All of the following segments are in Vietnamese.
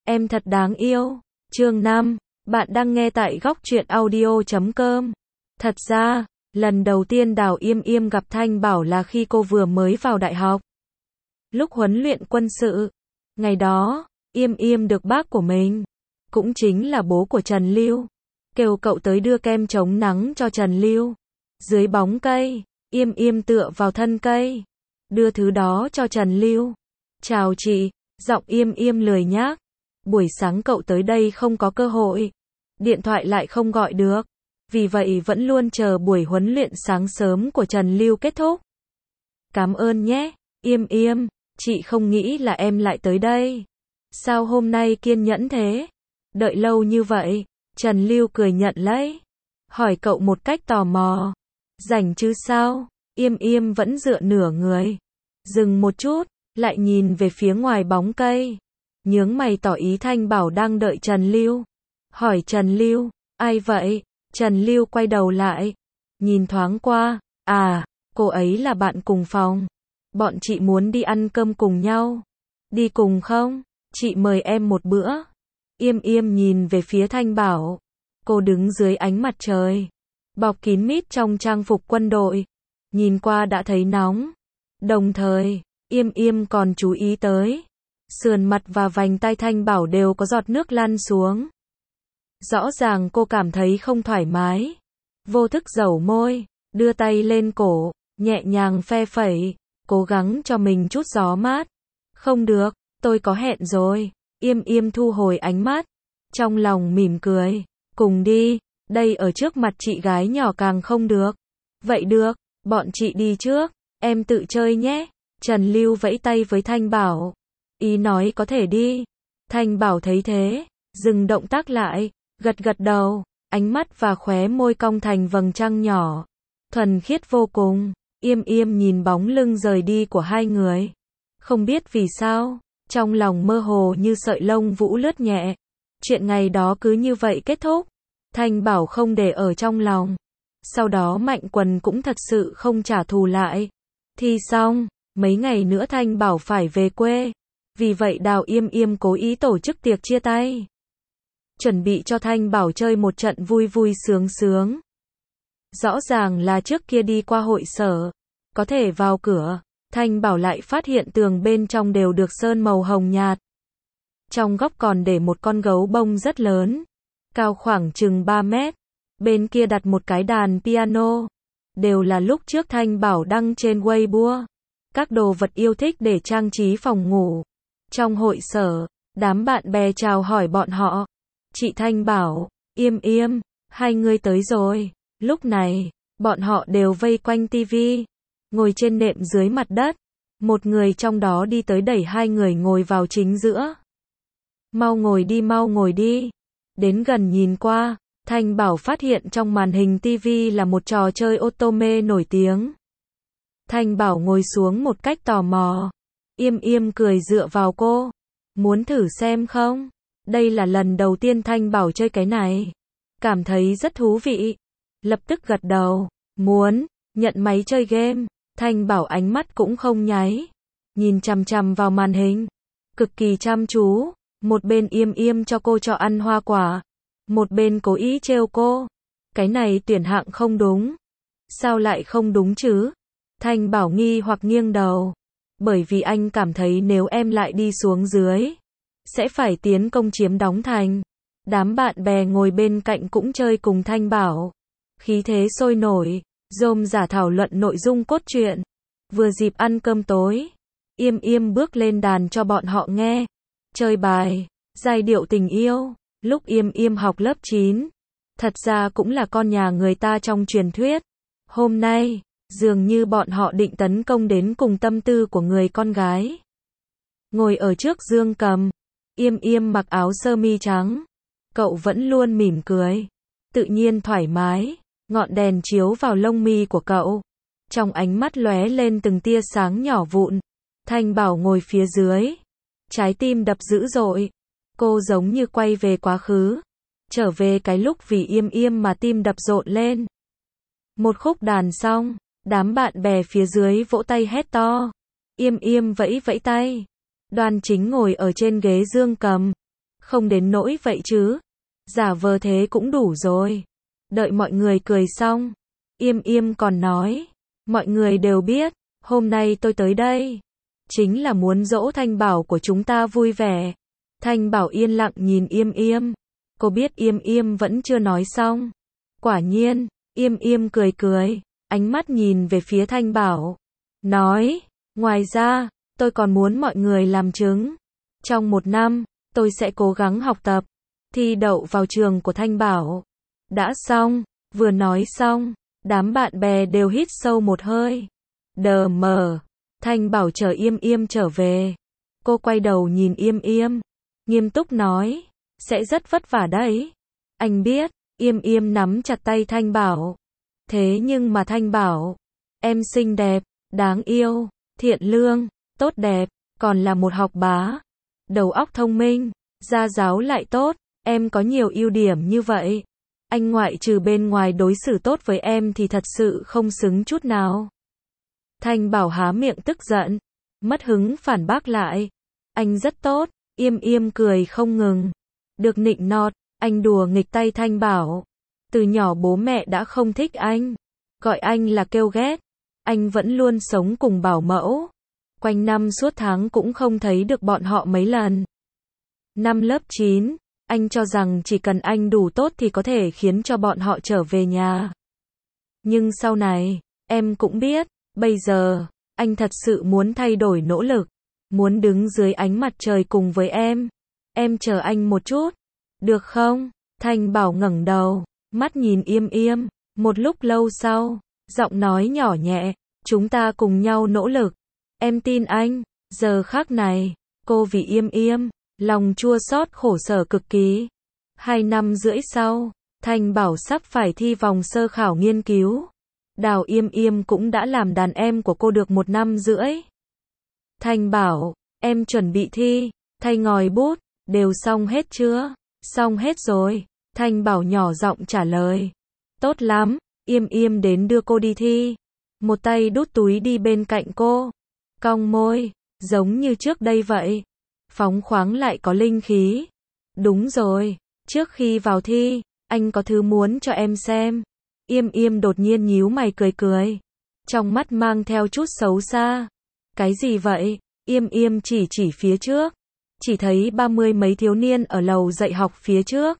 Em thật đáng yêu. Chương 5. Bạn đang nghe tại góc truyện audio.com. Thật ra, lần đầu tiên Đào Yêm Yêm gặp Thanh Bảo là khi cô vừa mới vào đại học. Lúc huấn luyện quân sự. Ngày đó, Yêm Yêm được bác của mình, cũng chính là bố của Trần Lưu, kêu cậu tới đưa kem chống nắng cho Trần Lưu. Dưới bóng cây, Yêm Yêm tựa vào thân cây, đưa thứ đó cho Trần Lưu. Chào chị, giọng Yêm Yêm lười nhác. Buổi sáng cậu tới đây không có cơ hội, điện thoại lại không gọi được, vì vậy vẫn luôn chờ buổi huấn luyện sáng sớm của Trần Lưu kết thúc. Cảm ơn nhé, Yêm Yêm, chị không nghĩ là em lại tới đây. Sao hôm nay kiên nhẫn thế? Đợi lâu như vậy, Trần Lưu cười nhận lấy, hỏi cậu một cách tò mò. Rảnh chứ sao? Yêm Yêm vẫn dựa nửa người, dừng một chút, lại nhìn về phía ngoài bóng cây, nhướng mày tỏ ý Thanh Bảo đang đợi Trần Lưu. Hỏi Trần Lưu, ai vậy? Trần Lưu quay đầu lại, nhìn thoáng qua, à, cô ấy là bạn cùng phòng. Bọn chị muốn đi ăn cơm cùng nhau. Đi cùng không? Chị mời em một bữa. Yêm Yêm nhìn về phía Thanh Bảo. Cô đứng dưới ánh mặt trời, bọc kín mít trong trang phục quân đội, nhìn qua đã thấy nóng. Đồng thời, Yêm Yêm còn chú ý tới sườn mặt và vành tai Thanh Bảo đều có giọt nước lăn xuống. Rõ ràng cô cảm thấy không thoải mái. Vô thức dẩu môi, đưa tay lên cổ, nhẹ nhàng phe phẩy, cố gắng cho mình chút gió mát. Không được, tôi có hẹn rồi. Yêm Yêm thu hồi ánh mắt, trong lòng mỉm cười. Cùng đi, đây ở trước mặt chị gái nhỏ càng không được. Vậy được, bọn chị đi trước, em tự chơi nhé. Trần Lưu vẫy tay với Thanh Bảo, ý nói có thể đi. Thanh Bảo thấy thế, dừng động tác lại, gật gật đầu, ánh mắt và khóe môi cong thành vầng trăng nhỏ, thuần khiết vô cùng. Yêm Yêm nhìn bóng lưng rời đi của hai người, không biết vì sao, trong lòng mơ hồ như sợi lông vũ lướt nhẹ. Chuyện ngày đó cứ như vậy kết thúc. Thanh Bảo không để ở trong lòng. Sau đó Mạnh Quần cũng thật sự không trả thù lại. Thi xong, mấy ngày nữa Thanh Bảo phải về quê. Vì vậy Đào Yêm Yêm cố ý tổ chức tiệc chia tay, chuẩn bị cho Thanh Bảo chơi một trận vui vui sướng sướng. Rõ ràng là trước kia đi qua hội sở, có thể vào cửa, Thanh Bảo lại phát hiện tường bên trong đều được sơn màu hồng nhạt. Trong góc còn để một con gấu bông rất lớn, cao khoảng chừng 3 mét. Bên kia đặt một cái đàn piano. Đều là lúc trước Thanh Bảo đăng trên Weibo. Các đồ vật yêu thích để trang trí phòng ngủ. Trong hội sở, đám bạn bè chào hỏi bọn họ. Chị Thanh Bảo, Yêm Yêm, hai người tới rồi. Lúc này, bọn họ đều vây quanh tivi, ngồi trên nệm dưới mặt đất. Một người trong đó đi tới đẩy hai người ngồi vào chính giữa. Mau ngồi đi. Đến gần nhìn qua, Thanh Bảo phát hiện trong màn hình tivi là một trò chơi otome nổi tiếng. Thanh Bảo ngồi xuống một cách tò mò. Yêm Yêm cười dựa vào cô. Muốn thử xem không? Đây là lần đầu tiên Thanh Bảo chơi cái này, cảm thấy rất thú vị. Lập tức gật đầu. Muốn, nhận máy chơi game. Thanh Bảo ánh mắt cũng không nháy, nhìn chằm chằm vào màn hình, cực kỳ chăm chú. Một bên Yêm Yêm cho cô cho ăn hoa quả, một bên cố ý trêu cô. Cái này tuyển hạng không đúng. Sao lại không đúng chứ? Thanh Bảo nghi hoặc nghiêng đầu. Bởi vì anh cảm thấy nếu em lại đi xuống dưới, sẽ phải tiến công chiếm đóng thành. Đám bạn bè ngồi bên cạnh cũng chơi cùng Thanh Bảo. Khí thế sôi nổi, rôm rả thảo luận nội dung cốt truyện. Vừa dịp ăn cơm tối, Yêm Yêm bước lên đàn cho bọn họ nghe. Chơi bài, giai điệu tình yêu. Lúc Yêm Yêm học lớp 9, thật ra cũng là con nhà người ta trong truyền thuyết. Hôm nay, dường như bọn họ định tấn công đến cùng tâm tư của người con gái. Ngồi ở trước dương cầm, Yêm Yêm mặc áo sơ mi trắng. Cậu vẫn luôn mỉm cười, tự nhiên thoải mái. Ngọn đèn chiếu vào lông mi của cậu, trong ánh mắt lóe lên từng tia sáng nhỏ vụn. Thanh Bảo ngồi phía dưới, trái tim đập dữ dội. Cô giống như quay về quá khứ, trở về cái lúc vì Yêm Yêm mà tim đập rộn lên. Một khúc đàn xong, đám bạn bè phía dưới vỗ tay hét to. Yêm Yêm vẫy vẫy tay, đoan chính ngồi ở trên ghế dương cầm, Không đến nỗi vậy chứ. Giả vờ thế cũng đủ rồi. Đợi mọi người cười xong, Yêm Yêm còn nói, mọi người đều biết, hôm nay tôi tới đây chính là muốn dỗ Thanh Bảo của chúng ta vui vẻ. Thanh Bảo yên lặng nhìn Yêm Yêm. Cô biết Yêm Yêm vẫn chưa nói xong. Quả nhiên, Yêm Yêm cười cười, ánh mắt nhìn về phía Thanh Bảo. Nói, ngoài ra, tôi còn muốn mọi người làm chứng. Trong 1 năm, tôi sẽ cố gắng học tập, thi đậu vào trường của Thanh Bảo. Đã xong, vừa nói xong, đám bạn bè đều hít sâu một hơi. Đờ mờ, Thanh Bảo chờ Yêm Yêm trở về. Cô quay đầu nhìn Yêm Yêm, nghiêm túc nói, sẽ rất vất vả đấy. Anh biết, Yêm Yêm nắm chặt tay Thanh Bảo. Thế nhưng mà Thanh Bảo, em xinh đẹp, đáng yêu, thiện lương, tốt đẹp, còn là một học bá. Đầu óc thông minh, gia giáo lại tốt, em có nhiều ưu điểm như vậy. Anh ngoại trừ bên ngoài đối xử tốt với em thì thật sự không xứng chút nào. Thanh Bảo há miệng tức giận, mất hứng phản bác lại. Anh rất tốt, Yêm Yêm cười không ngừng. Được nịnh nọt, anh đùa nghịch tay Thanh Bảo. Từ nhỏ bố mẹ đã không thích anh, gọi anh là kêu ghét. Anh vẫn luôn sống cùng bảo mẫu. Quanh năm suốt tháng cũng không thấy được bọn họ mấy lần. Năm lớp 9, anh cho rằng chỉ cần anh đủ tốt thì có thể khiến cho bọn họ trở về nhà. Nhưng sau này, em cũng biết, bây giờ, anh thật sự muốn thay đổi nỗ lực. Muốn đứng dưới ánh mặt trời cùng với em. Em chờ anh một chút. Được không? Thanh Bảo ngẩng đầu, mắt nhìn Yêm Yêm. Một lúc lâu sau, giọng nói nhỏ nhẹ, chúng ta cùng nhau nỗ lực. Em tin anh. Giờ khắc này, cô vì Yêm Yêm, lòng chua xót khổ sở cực kỳ. 2 năm rưỡi sau, Thanh Bảo sắp phải thi vòng sơ khảo nghiên cứu. Đào Yêm Yêm cũng đã làm đàn em của cô được 1 năm rưỡi. Thanh Bảo, em chuẩn bị thi, thay ngòi bút, đều xong hết chưa? Xong hết rồi. Thanh Bảo nhỏ giọng trả lời. Tốt lắm, Yêm Yêm đến đưa cô đi thi. Một tay đút túi đi bên cạnh cô. Cong môi, giống như trước đây vậy. Phóng khoáng lại có linh khí. Đúng rồi, trước khi vào thi, anh có thứ muốn cho em xem. Yêm Yêm đột nhiên nhíu mày cười cười. Trong mắt mang theo chút xấu xa. Cái gì vậy? Yêm Yêm chỉ phía trước. Chỉ thấy 30 mấy thiếu niên ở lầu dạy học phía trước.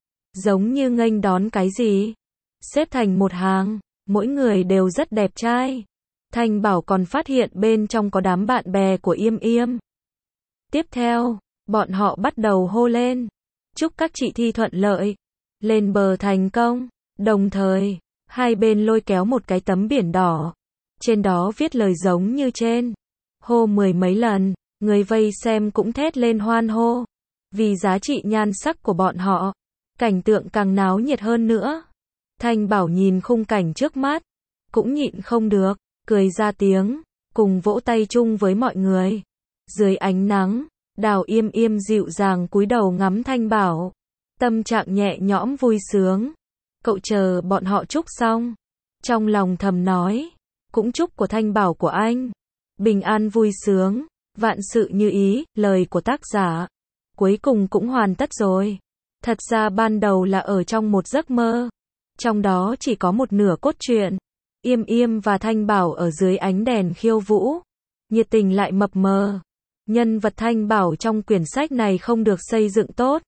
Giống như nghênh đón cái gì? Xếp thành một hàng, mỗi người đều rất đẹp trai. Thanh Bảo còn phát hiện bên trong có đám bạn bè của Yêm Yêm. Tiếp theo, bọn họ bắt đầu hô lên. Chúc các chị thi thuận lợi. Lên bờ thành công. Đồng thời, hai bên lôi kéo một cái tấm biển đỏ. Trên đó viết lời giống như trên. Hô 10 mấy lần, người vây xem cũng thét lên hoan hô. Vì giá trị nhan sắc của bọn họ, cảnh tượng càng náo nhiệt hơn nữa. Thanh Bảo nhìn khung cảnh trước mắt, cũng nhịn không được, cười ra tiếng, cùng vỗ tay chung với mọi người. Dưới ánh nắng, Đào Yêm Yêm dịu dàng cúi đầu ngắm Thanh Bảo. Tâm trạng nhẹ nhõm vui sướng. Cậu chờ bọn họ chúc xong. Trong lòng thầm nói, cũng chúc của Thanh Bảo của anh. Bình an vui sướng, vạn sự như ý, lời của tác giả. Cuối cùng cũng hoàn tất rồi. Thật ra ban đầu là ở trong một giấc mơ. Trong đó chỉ có một nửa cốt truyện. Yêm Yêm và Thanh Bảo ở dưới ánh đèn khiêu vũ. Nhiệt tình lại mập mờ. Nhân vật Thanh Bảo trong quyển sách này không được xây dựng tốt.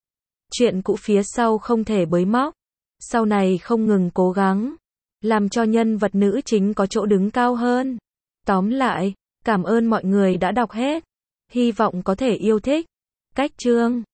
Chuyện cũ phía sau không thể bới móc. Sau này không ngừng cố gắng. Làm cho nhân vật nữ chính có chỗ đứng cao hơn. Tóm lại, cảm ơn mọi người đã đọc hết. Hy vọng có thể yêu thích. Cách chương